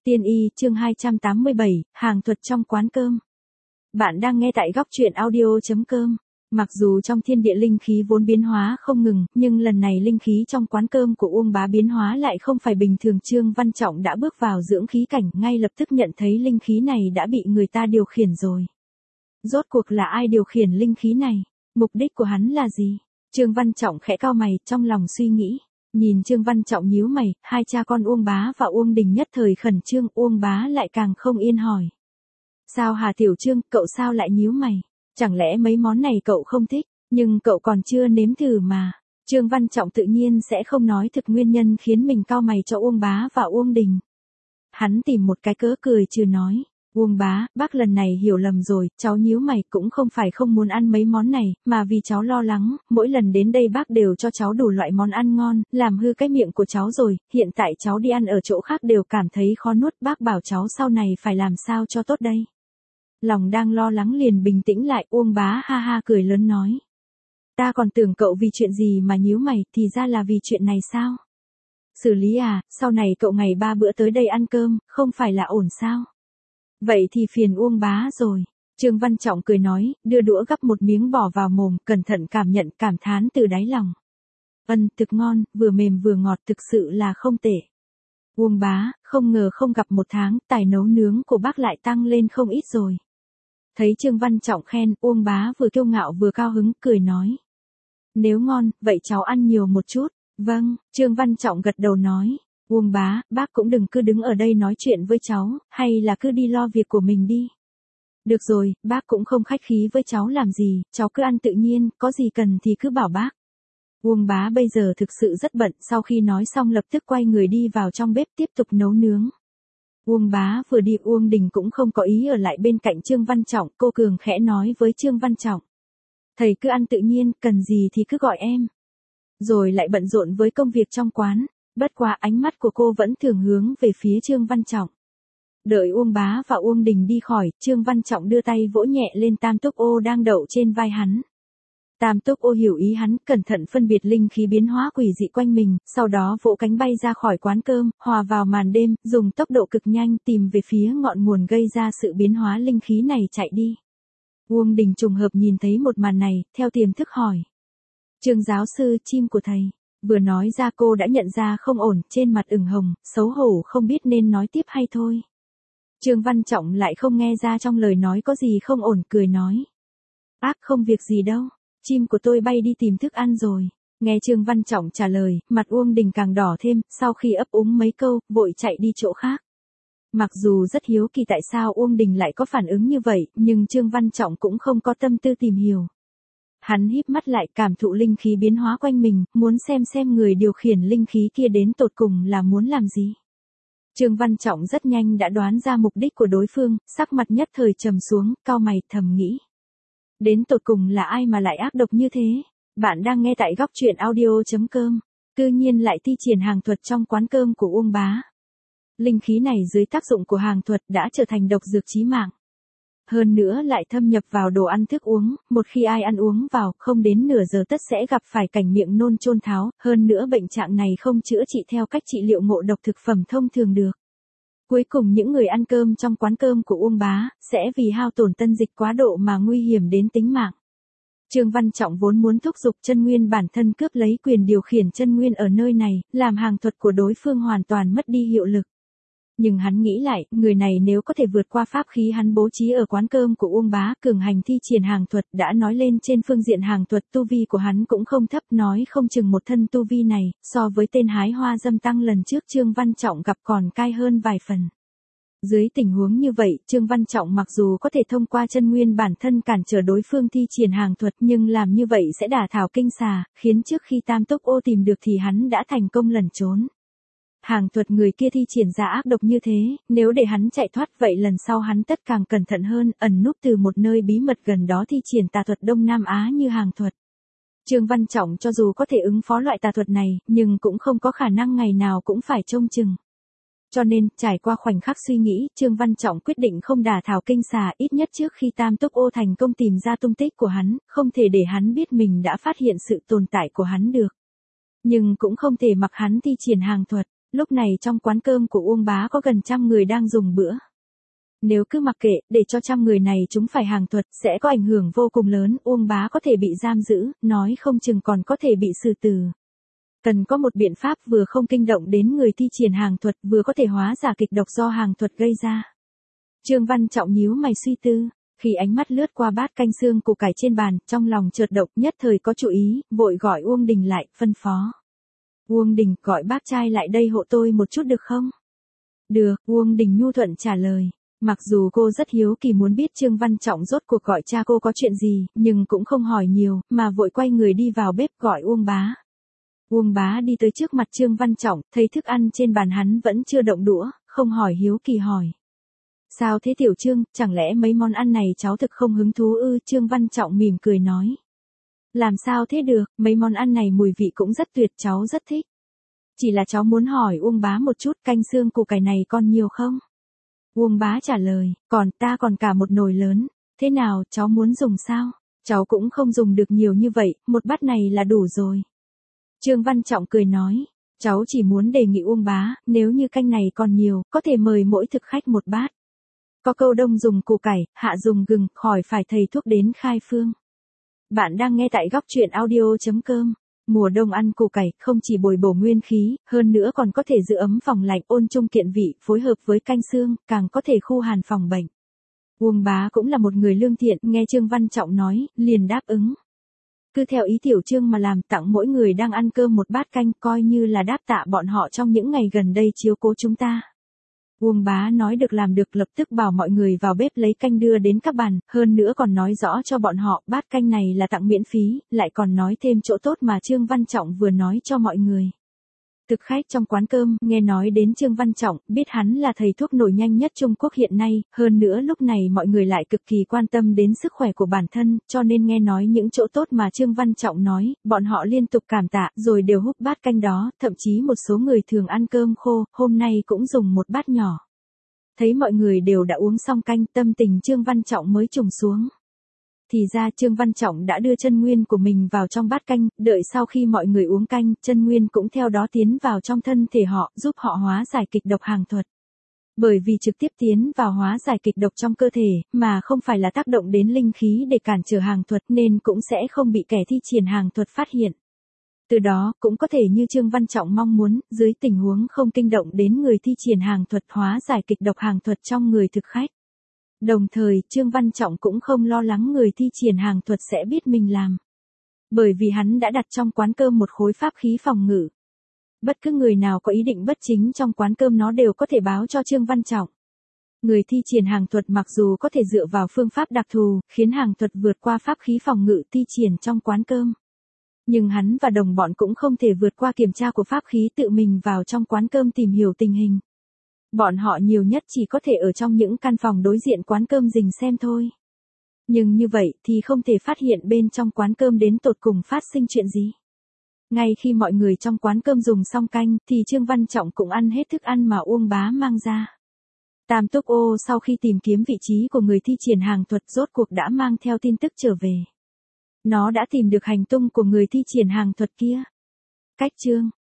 Tiên y chương 287, hàng thuật trong quán cơm. Bạn đang nghe tại góc truyện audio.com. Mặc dù trong thiên địa linh khí vốn biến hóa không ngừng, nhưng lần này linh khí trong quán cơm của Uông Bá biến hóa lại không phải bình thường. Trương Văn Trọng đã bước vào dưỡng khí cảnh, ngay lập tức nhận thấy linh khí này đã bị người ta điều khiển rồi. Rốt cuộc là ai điều khiển linh khí này? Mục đích của hắn là gì? Trương Văn Trọng khẽ cau mày, trong lòng suy nghĩ. Nhìn Trương Văn Trọng nhíu mày, hai cha con Uông Bá và Uông Đình nhất thời khẩn trương. Uông Bá lại càng không yên hỏi. Sao hả Tiểu Trương, cậu sao lại nhíu mày? Chẳng lẽ mấy món này cậu không thích, nhưng cậu còn chưa nếm thử mà. Trương Văn Trọng tự nhiên sẽ không nói thực nguyên nhân khiến mình cau mày cho Uông Bá và Uông Đình. Hắn tìm một cái cớ cười trừ nói. Uông Bá, bác lần này hiểu lầm rồi, cháu nhíu mày cũng không phải không muốn ăn mấy món này, mà vì cháu lo lắng, mỗi lần đến đây bác đều cho cháu đủ loại món ăn ngon, làm hư cái miệng của cháu rồi, hiện tại cháu đi ăn ở chỗ khác đều cảm thấy khó nuốt, bác bảo cháu sau này phải làm sao cho tốt đây. Lòng đang lo lắng liền bình tĩnh lại, Uông Bá ha ha cười lớn nói. Ta còn tưởng cậu vì chuyện gì mà nhíu mày, thì ra là vì chuyện này sao? Xử lý à, sau này cậu ngày 3 bữa tới đây ăn cơm, không phải là ổn sao? Vậy thì phiền Uông Bá rồi. Trương Văn Trọng cười nói, đưa đũa gắp một miếng bỏ vào mồm, cẩn thận cảm nhận, cảm thán từ đáy lòng. Thực ngon, vừa mềm vừa ngọt, thực sự là không tệ. Uông Bá, không ngờ không gặp một tháng, tài nấu nướng của bác lại tăng lên không ít rồi. Thấy Trương Văn Trọng khen, Uông Bá vừa kiêu ngạo vừa cao hứng, cười nói. Nếu ngon, vậy cháu ăn nhiều một chút. Vâng, Trương Văn Trọng gật đầu nói. Uông Bá, bác cũng đừng cứ đứng ở đây nói chuyện với cháu, hay là cứ đi lo việc của mình đi. Được rồi, bác cũng không khách khí với cháu làm gì, cháu cứ ăn tự nhiên, có gì cần thì cứ bảo bác. Uông Bá bây giờ thực sự rất bận, sau khi nói xong lập tức quay người đi vào trong bếp tiếp tục nấu nướng. Uông Bá vừa đi, Uông Đình cũng không có ý ở lại bên cạnh Trương Văn Trọng, cô Cường khẽ nói với Trương Văn Trọng. Thầy cứ ăn tự nhiên, cần gì thì cứ gọi em. Rồi lại bận rộn với công việc trong quán. Bất quá ánh mắt của cô vẫn thường hướng về phía Trương Văn Trọng. Đợi Uông Bá và Uông Đình đi khỏi, Trương Văn Trọng đưa tay vỗ nhẹ lên Tam Túc Ô đang đậu trên vai hắn. Tam Túc Ô hiểu ý hắn, cẩn thận phân biệt linh khí biến hóa quỷ dị quanh mình, sau đó vỗ cánh bay ra khỏi quán cơm, hòa vào màn đêm, dùng tốc độ cực nhanh tìm về phía ngọn nguồn gây ra sự biến hóa linh khí này chạy đi. Uông Đình trùng hợp nhìn thấy một màn này, theo tiềm thức hỏi. Trương giáo sư, chim của thầy. Vừa nói ra cô đã nhận ra không ổn, trên mặt ửng hồng, xấu hổ không biết nên nói tiếp hay thôi. Trương Văn Trọng lại không nghe ra trong lời nói có gì không ổn, cười nói. Ác không việc gì đâu, chim của tôi bay đi tìm thức ăn rồi. Nghe Trương Văn Trọng trả lời, mặt Uông Đình càng đỏ thêm, sau khi ấp úng mấy câu, vội chạy đi chỗ khác. Mặc dù rất hiếu kỳ tại sao Uông Đình lại có phản ứng như vậy, nhưng Trương Văn Trọng cũng không có tâm tư tìm hiểu. Hắn híp mắt lại cảm thụ linh khí biến hóa quanh mình, muốn xem người điều khiển linh khí kia đến tột cùng là muốn làm gì. Trương Văn Trọng rất nhanh đã đoán ra mục đích của đối phương, sắc mặt nhất thời trầm xuống, cau mày thầm nghĩ. Đến tột cùng là ai mà lại ác độc như thế? Bạn đang nghe tại góc truyện audio.com. Cư nhiên lại thi triển hàng thuật trong quán cơm của Uông Bá. Linh khí này dưới tác dụng của hàng thuật đã trở thành độc dược chí mạng. Hơn nữa lại thâm nhập vào đồ ăn thức uống, một khi ai ăn uống vào, không đến nửa giờ tất sẽ gặp phải cảnh miệng nôn chôn tháo, hơn nữa bệnh trạng này không chữa trị theo cách trị liệu ngộ độc thực phẩm thông thường được. Cuối cùng những người ăn cơm trong quán cơm của Uông Bá, sẽ vì hao tổn tân dịch quá độ mà nguy hiểm đến tính mạng. Trương Văn Trọng vốn muốn thúc giục chân nguyên bản thân cướp lấy quyền điều khiển chân nguyên ở nơi này, làm hàng thuật của đối phương hoàn toàn mất đi hiệu lực. Nhưng hắn nghĩ lại, người này nếu có thể vượt qua pháp khí hắn bố trí ở quán cơm của Uông Bá, cường hành thi triển hàng thuật, đã nói lên trên phương diện hàng thuật tu vi của hắn cũng không thấp, nói không chừng một thân tu vi này, so với tên hái hoa dâm tăng lần trước Trương Văn Trọng gặp còn cai hơn vài phần. Dưới tình huống như vậy, Trương Văn Trọng mặc dù có thể thông qua chân nguyên bản thân cản trở đối phương thi triển hàng thuật, nhưng làm như vậy sẽ đả thảo kinh xà, khiến trước khi Tam Túc Ô tìm được thì hắn đã thành công lẩn trốn. Hàng thuật người kia thi triển ra ác độc như thế, nếu để hắn chạy thoát vậy lần sau hắn tất càng cẩn thận hơn, ẩn núp từ một nơi bí mật gần đó thi triển tà thuật Đông Nam Á như hàng thuật. Trương Văn Trọng cho dù có thể ứng phó loại tà thuật này, nhưng cũng không có khả năng ngày nào cũng phải trông chừng. Cho nên, trải qua khoảnh khắc suy nghĩ, Trương Văn Trọng quyết định không đả thảo kinh xà, ít nhất trước khi Tam Túc Ô thành công tìm ra tung tích của hắn, không thể để hắn biết mình đã phát hiện sự tồn tại của hắn được. Nhưng cũng không thể mặc hắn thi triển hàng thuật. Lúc này trong quán cơm của Uông Bá có gần 100 người đang dùng bữa. Nếu cứ mặc kệ, để cho 100 người này chúng phải hàng thuật, sẽ có ảnh hưởng vô cùng lớn, Uông Bá có thể bị giam giữ, nói không chừng còn có thể bị xử tử. Cần có một biện pháp vừa không kinh động đến người thi triển hàng thuật, vừa có thể hóa giải kịch độc do hàng thuật gây ra. Trương Văn Trọng nhíu mày suy tư, khi ánh mắt lướt qua bát canh xương củ cải trên bàn, trong lòng chợt động, nhất thời có chủ ý, vội gọi Uông Đình lại, phân phó. Uông Đình, gọi bác trai lại đây hộ tôi một chút được không? Được, Uông Đình nhu thuận trả lời. Mặc dù cô rất hiếu kỳ muốn biết Trương Văn Trọng rốt cuộc gọi cha cô có chuyện gì, nhưng cũng không hỏi nhiều, mà vội quay người đi vào bếp gọi Uông Bá. Uông Bá đi tới trước mặt Trương Văn Trọng, thấy thức ăn trên bàn hắn vẫn chưa động đũa, không hỏi hiếu kỳ hỏi. Sao thế tiểu Trương, chẳng lẽ mấy món ăn này cháu thực không hứng thú ư? Trương Văn Trọng mỉm cười nói. Làm sao thế được, mấy món ăn này mùi vị cũng rất tuyệt, cháu rất thích. Chỉ là cháu muốn hỏi Uông Bá một chút, canh xương củ cải này còn nhiều không? Uông Bá trả lời, ta còn cả một nồi lớn. Thế nào, cháu muốn dùng sao? Cháu cũng không dùng được nhiều như vậy, một bát này là đủ rồi. Trương Văn Trọng cười nói, cháu chỉ muốn đề nghị Uông Bá, nếu như canh này còn nhiều, có thể mời mỗi thực khách một bát. Có câu đông dùng củ cải, hạ dùng gừng, khỏi phải thầy thuốc đến khai phương. Bạn đang nghe tại góc truyện audio.com. Mùa đông ăn củ cải không chỉ bồi bổ nguyên khí, hơn nữa còn có thể giữ ấm phòng lạnh, ôn trung kiện vị, phối hợp với canh xương, càng có thể khu hàn phòng bệnh. Uông Bá cũng là một người lương thiện, nghe Trương Văn Trọng nói, liền đáp ứng. Cứ theo ý tiểu Trương mà làm, tặng mỗi người đang ăn cơm một bát canh, coi như là đáp tạ bọn họ trong những ngày gần đây chiếu cố chúng ta. Uông Bá nói được làm được, lập tức bảo mọi người vào bếp lấy canh đưa đến các bàn, hơn nữa còn nói rõ cho bọn họ bát canh này là tặng miễn phí, lại còn nói thêm chỗ tốt mà Trương Văn Trọng vừa nói cho mọi người. Thực khách trong quán cơm, nghe nói đến Trương Văn Trọng, biết hắn là thầy thuốc nổi nhanh nhất Trung Quốc hiện nay, hơn nữa lúc này mọi người lại cực kỳ quan tâm đến sức khỏe của bản thân, cho nên nghe nói những chỗ tốt mà Trương Văn Trọng nói, bọn họ liên tục cảm tạ, rồi đều húp bát canh đó, thậm chí một số người thường ăn cơm khô, hôm nay cũng dùng một bát nhỏ. Thấy mọi người đều đã uống xong canh, tâm tình Trương Văn Trọng mới trùng xuống. Thì ra Trương Văn Trọng đã đưa chân nguyên của mình vào trong bát canh, đợi sau khi mọi người uống canh, chân nguyên cũng theo đó tiến vào trong thân thể họ, giúp họ hóa giải kịch độc hàng thuật. Bởi vì trực tiếp tiến vào hóa giải kịch độc trong cơ thể, mà không phải là tác động đến linh khí để cản trở hàng thuật nên cũng sẽ không bị kẻ thi triển hàng thuật phát hiện. Từ đó, cũng có thể như Trương Văn Trọng mong muốn, dưới tình huống không kinh động đến người thi triển hàng thuật hóa giải kịch độc hàng thuật trong người thực khách. Đồng thời, Trương Văn Trọng cũng không lo lắng người thi triển hàng thuật sẽ biết mình làm. Bởi vì hắn đã đặt trong quán cơm một khối pháp khí phòng ngự. Bất cứ người nào có ý định bất chính trong quán cơm nó đều có thể báo cho Trương Văn Trọng. Người thi triển hàng thuật mặc dù có thể dựa vào phương pháp đặc thù, khiến hàng thuật vượt qua pháp khí phòng ngự thi triển trong quán cơm. Nhưng hắn và đồng bọn cũng không thể vượt qua kiểm tra của pháp khí tự mình vào trong quán cơm tìm hiểu tình hình. Bọn họ nhiều nhất chỉ có thể ở trong những căn phòng đối diện quán cơm rình xem thôi. Nhưng như vậy thì không thể phát hiện bên trong quán cơm đến tột cùng phát sinh chuyện gì. Ngay khi mọi người trong quán cơm dùng xong canh thì Trương Văn Trọng cũng ăn hết thức ăn mà Uông Bá mang ra. Tam Túc Ô sau khi tìm kiếm vị trí của người thi triển hàng thuật rốt cuộc đã mang theo tin tức trở về. Nó đã tìm được hành tung của người thi triển hàng thuật kia. Cách chương